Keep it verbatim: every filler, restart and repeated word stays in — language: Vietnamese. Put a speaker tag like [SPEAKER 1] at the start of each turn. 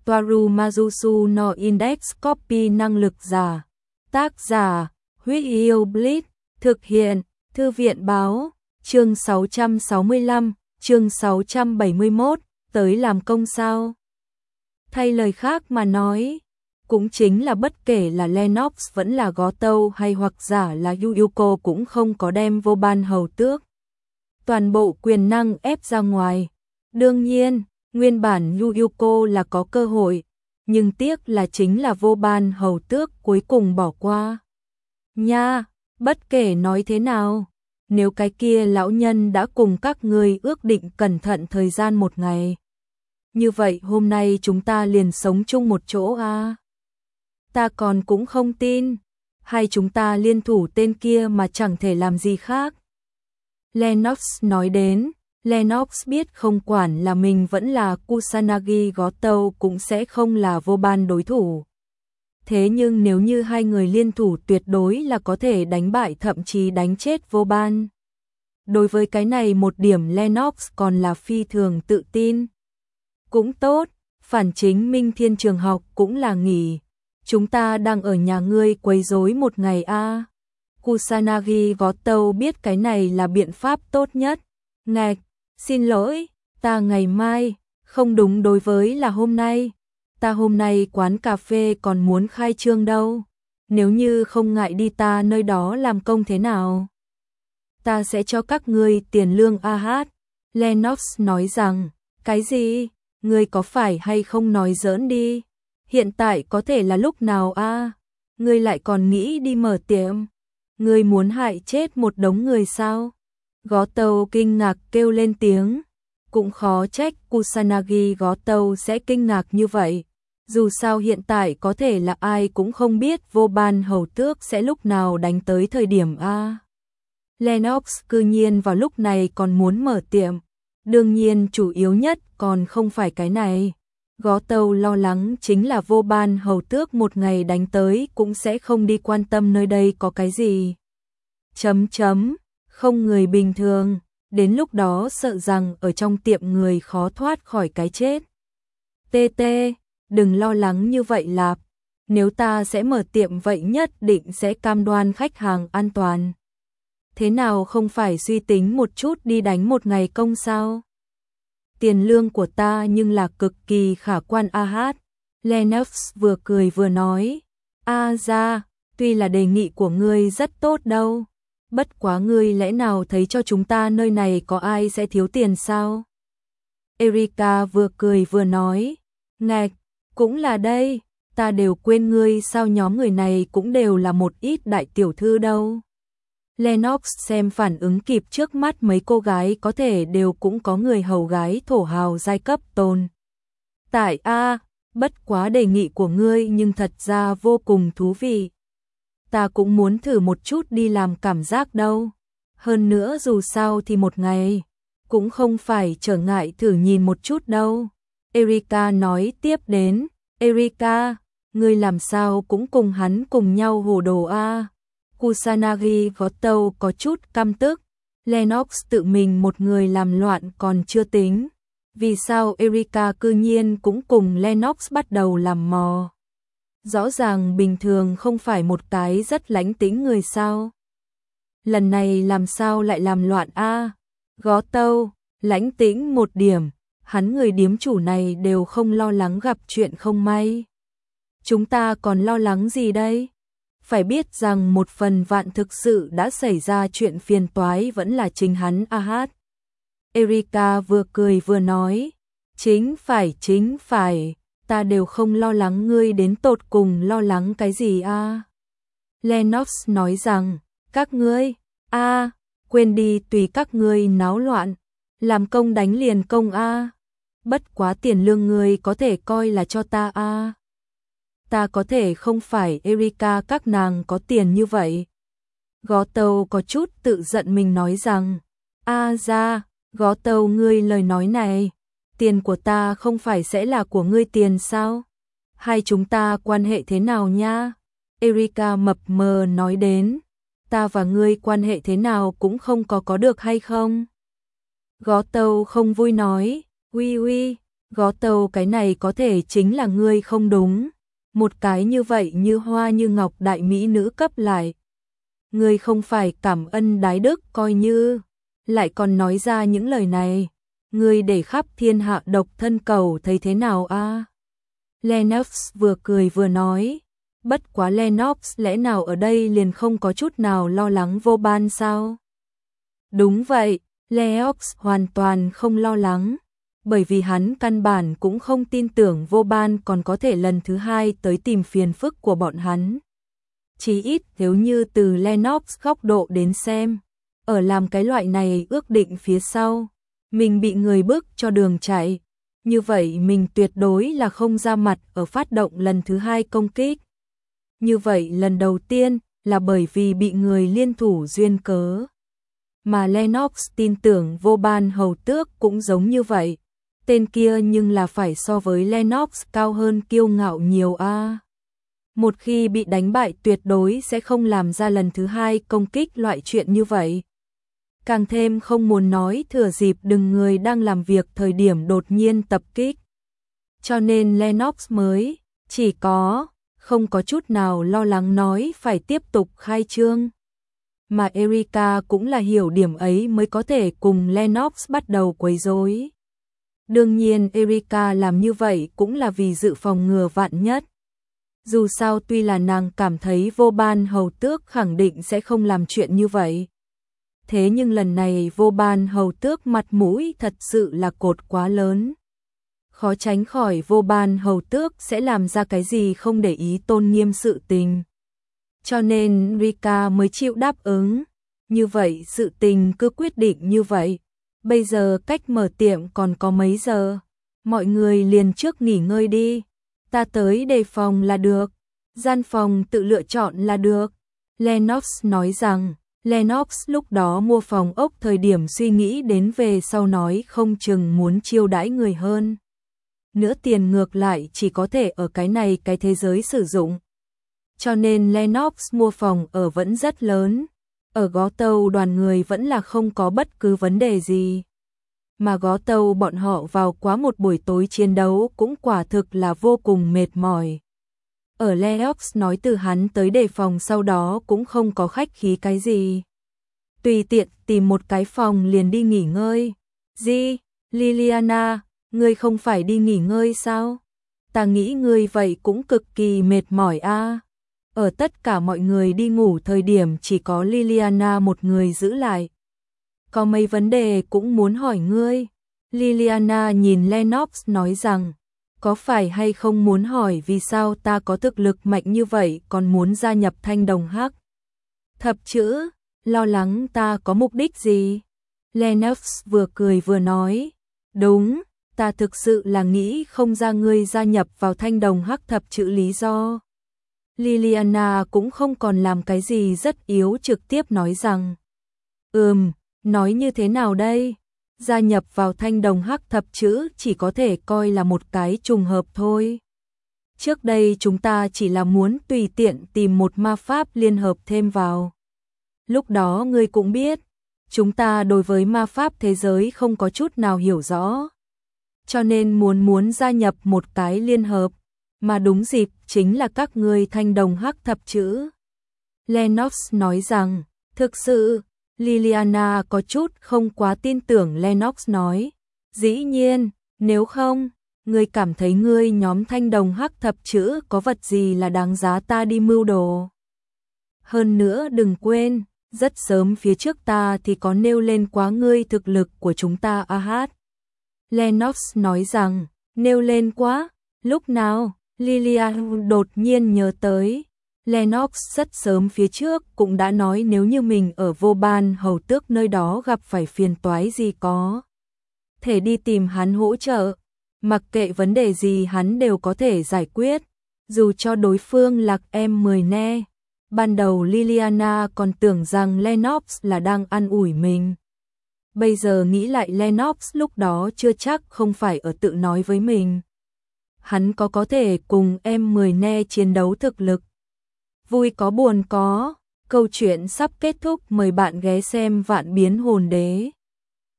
[SPEAKER 1] Toaru Majusu no Index Copy năng lực giả. Tác giả, Huyết Yêu Blitz, thực hiện, Thư viện Báo, chương sáu trăm sáu mươi lăm, chương sáu trăm bảy mươi mốt, tới làm công sao? Thay lời khác mà nói, cũng chính là bất kể là Lennox vẫn là Goto hay hoặc giả là Yuyuko cũng không có đem vô ban hầu tước toàn bộ quyền năng ép ra ngoài. Đương nhiên, nguyên bản Yuyuko là có cơ hội, nhưng tiếc là chính là vô ban hầu tước cuối cùng bỏ qua. Nha, bất kể nói thế nào, nếu cái kia lão nhân đã cùng các ngươi ước định cẩn thận thời gian một ngày, như vậy hôm nay chúng ta liền sống chung một chỗ à? Ta còn cũng không tin, hay chúng ta liên thủ tên kia mà chẳng thể làm gì khác. Lennox nói đến, Lennox biết không quản là mình vẫn là Kusanagi Goto cũng sẽ không là vô ban đối thủ. Thế nhưng nếu như hai người liên thủ tuyệt đối là có thể đánh bại thậm chí đánh chết vô ban. Đối với cái này một điểm Lennox còn là phi thường tự tin. Cũng tốt, phản chính Minh Thiên trường học cũng là nghỉ. Chúng ta đang ở nhà ngươi quấy rối một ngày a. À. Kusanagi Goto biết cái này là biện pháp tốt nhất. Ngạch, xin lỗi, ta ngày mai, không đúng đối với là hôm nay. Ta hôm nay quán cà phê còn muốn khai trương đâu. Nếu như không ngại đi ta nơi đó làm công thế nào? Ta sẽ cho các ngươi tiền lương a hát. Lennox nói rằng, cái gì? Ngươi có phải hay không nói giỡn đi? Hiện tại có thể là lúc nào a? À? Ngươi lại còn nghĩ đi mở tiệm? Ngươi muốn hại chết một đống người sao? Goto kinh ngạc kêu lên tiếng. Cũng khó trách Kusanagi Goto sẽ kinh ngạc như vậy. Dù sao hiện tại có thể là ai cũng không biết vô ban hầu tước sẽ lúc nào đánh tới thời điểm a. Lennox cư nhiên vào lúc này còn muốn mở tiệm. Đương nhiên chủ yếu nhất còn không phải cái này. Goto lo lắng chính là vô ban hầu tước một ngày đánh tới cũng sẽ không đi quan tâm nơi đây có cái gì. Chấm chấm, không người bình thường, đến lúc đó sợ rằng ở trong tiệm người khó thoát khỏi cái chết. Tê tê, đừng lo lắng như vậy lạp, nếu ta sẽ mở tiệm vậy nhất định sẽ cam đoan khách hàng an toàn. Thế nào không phải suy tính một chút đi đánh một ngày công sao? Tiền lương của ta nhưng là cực kỳ khả quan a hát. Lennox vừa cười vừa nói. A ra, tuy là đề nghị của ngươi rất tốt đâu. Bất quá ngươi lẽ nào thấy cho chúng ta nơi này có ai sẽ thiếu tiền sao? Erika vừa cười vừa nói. Ngạch, cũng là đây, ta đều quên ngươi sao nhóm người này cũng đều là một ít đại tiểu thư đâu. Lennox xem phản ứng kịp trước mắt mấy cô gái có thể đều cũng có người hầu gái thổ hào giai cấp tồn. Tại a, bất quá đề nghị của ngươi nhưng thật ra vô cùng thú vị. Ta cũng muốn thử một chút đi làm cảm giác đâu. Hơn nữa dù sao thì một ngày, cũng không phải trở ngại thử nhìn một chút đâu. Erika nói tiếp đến, Erika, ngươi làm sao cũng cùng hắn cùng nhau hồ đồ a. Kusanagi Goto có chút căm tức, Lennox tự mình một người làm loạn còn chưa tính. Vì sao Erika cư nhiên cũng cùng Lennox bắt đầu làm mò? Rõ ràng bình thường không phải một cái rất lãnh tĩnh người sao? Lần này làm sao lại làm loạn a? À? Goto, lãnh tĩnh một điểm, hắn người điếm chủ này đều không lo lắng gặp chuyện không may. Chúng ta còn lo lắng gì đây? Phải biết rằng một phần vạn thực sự đã xảy ra chuyện phiền toái vẫn là chính hắn a hát. Erika vừa cười vừa nói, chính phải chính phải, ta đều không lo lắng ngươi đến tột cùng lo lắng cái gì a. À? Lennox nói rằng, các ngươi, a, à, quên đi tùy các ngươi náo loạn, làm công đánh liền công a. À. Bất quá tiền lương ngươi có thể coi là cho ta a. À. Ta có thể không phải Erika các nàng có tiền như vậy. Goto có chút tự giận mình nói rằng, a ra, Goto ngươi lời nói này, tiền của ta không phải sẽ là của ngươi tiền sao? Hay chúng ta quan hệ thế nào nha? Erika mập mờ nói đến, ta và ngươi quan hệ thế nào cũng không có có được hay không? Goto không vui nói, uy uy, Gó tâu cái này có thể chính là ngươi không đúng. Một cái như vậy như hoa như ngọc đại mỹ nữ cấp lại. Ngươi không phải cảm ân đái đức coi như. Lại còn nói ra những lời này. Ngươi để khắp thiên hạ độc thân cầu thấy thế nào a? À? Lennox vừa cười vừa nói. Bất quá Lennox lẽ nào ở đây liền không có chút nào lo lắng Vô Ban sao? Đúng vậy, Lennox hoàn toàn không lo lắng. Bởi vì hắn căn bản cũng không tin tưởng Vô Ban còn có thể lần thứ hai tới tìm phiền phức của bọn hắn. Chí ít nếu như từ Lennox góc độ đến xem, ở làm cái loại này ước định phía sau, mình bị người bức cho đường chạy, như vậy mình tuyệt đối là không ra mặt ở phát động lần thứ hai công kích. Như vậy lần đầu tiên là bởi vì bị người liên thủ duyên cớ. Mà Lennox tin tưởng Vô Ban hầu tước cũng giống như vậy. Tên kia nhưng là phải so với Lennox cao hơn kiêu ngạo nhiều a. À. Một khi bị đánh bại tuyệt đối sẽ không làm ra lần thứ hai công kích loại chuyện như vậy. Càng thêm không muốn nói thừa dịp đừng người đang làm việc thời điểm đột nhiên tập kích. Cho nên Lennox mới chỉ có không có chút nào lo lắng nói phải tiếp tục khai trương. Mà Erika cũng là hiểu điểm ấy mới có thể cùng Lennox bắt đầu quấy rối. Đương nhiên Erika làm như vậy cũng là vì dự phòng ngừa vạn nhất. Dù sao tuy là nàng cảm thấy Vô Ban hầu tước khẳng định sẽ không làm chuyện như vậy. Thế nhưng lần này Vô Ban hầu tước mặt mũi thật sự là cột quá lớn. Khó tránh khỏi Vô Ban hầu tước sẽ làm ra cái gì không để ý tôn nghiêm sự tình. Cho nên Rika mới chịu đáp ứng. Như vậy sự tình cứ quyết định như vậy. Bây giờ cách mở tiệm còn có mấy giờ. Mọi người liền trước nghỉ ngơi đi. Ta tới đề phòng là được. Gian phòng tự lựa chọn là được. Lennox nói rằng, Lennox lúc đó mua phòng ốc thời điểm suy nghĩ đến về sau nói không chừng muốn chiêu đãi người hơn. Nữa tiền ngược lại chỉ có thể ở cái này cái thế giới sử dụng. Cho nên Lennox mua phòng ở vẫn rất lớn. Ở Gó Tâu đoàn người vẫn là không có bất cứ vấn đề gì. Mà Gó Tâu bọn họ vào quá một buổi tối chiến đấu cũng quả thực là vô cùng mệt mỏi. Ở Lennox nói từ hắn tới đề phòng sau đó cũng không có khách khí cái gì. Tùy tiện tìm một cái phòng liền đi nghỉ ngơi. Gì? Liliana, ngươi không phải đi nghỉ ngơi sao? Ta nghĩ ngươi vậy cũng cực kỳ mệt mỏi a. À. Ở tất cả mọi người đi ngủ thời điểm chỉ có Liliana một người giữ lại. Có mấy vấn đề cũng muốn hỏi ngươi. Liliana nhìn Lennox nói rằng, có phải hay không muốn hỏi vì sao ta có thực lực mạnh như vậy còn muốn gia nhập Thanh Đồng Hắc? Thập chữ, lo lắng ta có mục đích gì? Lennox vừa cười vừa nói, đúng, ta thực sự là nghĩ không ra ngươi gia nhập vào Thanh Đồng Hắc thập chữ lý do. Liliana cũng không còn làm cái gì rất yếu trực tiếp nói rằng, ừm, nói như thế nào đây? Gia nhập vào Thanh Đồng Hắc thập chữ chỉ có thể coi là một cái trùng hợp thôi. Trước đây chúng ta chỉ là muốn tùy tiện tìm một ma pháp liên hợp thêm vào. Lúc đó ngươi cũng biết, chúng ta đối với ma pháp thế giới không có chút nào hiểu rõ. Cho nên muốn muốn gia nhập một cái liên hợp, mà đúng dịp chính là các ngươi Thanh Đồng Hắc thập chữ. Lennox nói rằng, thực sự, Liliana có chút không quá tin tưởng Lennox nói. Dĩ nhiên, nếu không, ngươi cảm thấy ngươi nhóm Thanh Đồng Hắc thập chữ có vật gì là đáng giá ta đi mưu đồ. Hơn nữa đừng quên, rất sớm phía trước ta thì có nêu lên quá ngươi thực lực của chúng ta a hát. Lennox nói rằng, nêu lên quá, lúc nào? Liliana đột nhiên nhớ tới. Lennox rất sớm phía trước cũng đã nói nếu như mình ở Vô Ban hầu tước nơi đó gặp phải phiền toái gì có thể đi tìm hắn hỗ trợ, mặc kệ vấn đề gì hắn đều có thể giải quyết, dù cho đối phương là em mười ne. Ban đầu Liliana còn tưởng rằng Lennox là đang an ủi mình. Bây giờ nghĩ lại Lennox lúc đó chưa chắc không phải ở tự nói với mình. Hắn có có thể cùng em mười ne chiến đấu thực lực. Vui có buồn có, câu chuyện sắp kết thúc, mời bạn ghé xem Vạn Biến Hồn Đế.